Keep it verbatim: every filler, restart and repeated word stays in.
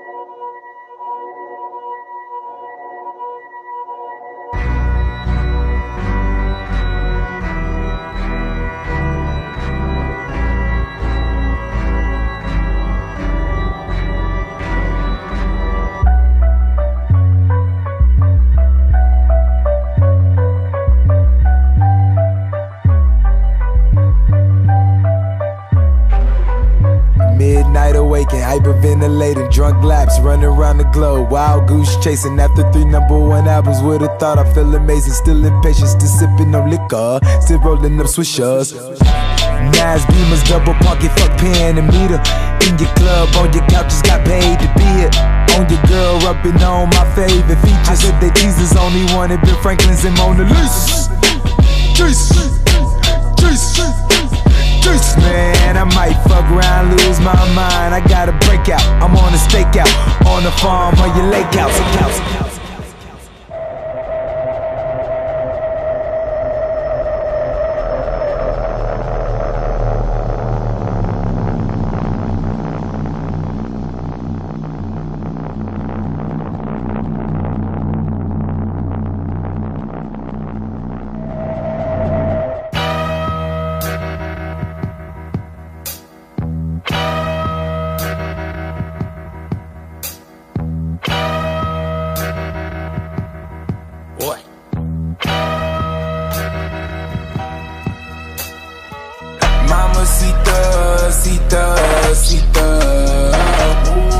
Midnight awaken, hyperventilating, drunk laps, running around the globe, wild goose chasing after three number one albums. Would've thought I feel amazing, still impatient, still sipping on liquor, still rolling up swishers. Nas Beamers, double pocket, fuck pen and meter. In your club, on your couches, got paid to be it. On your girl, rubbing on my favorite features. I said that Jesus only wanted Ben Franklin's and Mona Lisa. Jesus, Jesus. Juice, man, I might fuck around, lose my mind. I got a breakout, I'm on a stakeout, on the farm, on your lake house. Mamacita, cita, cita.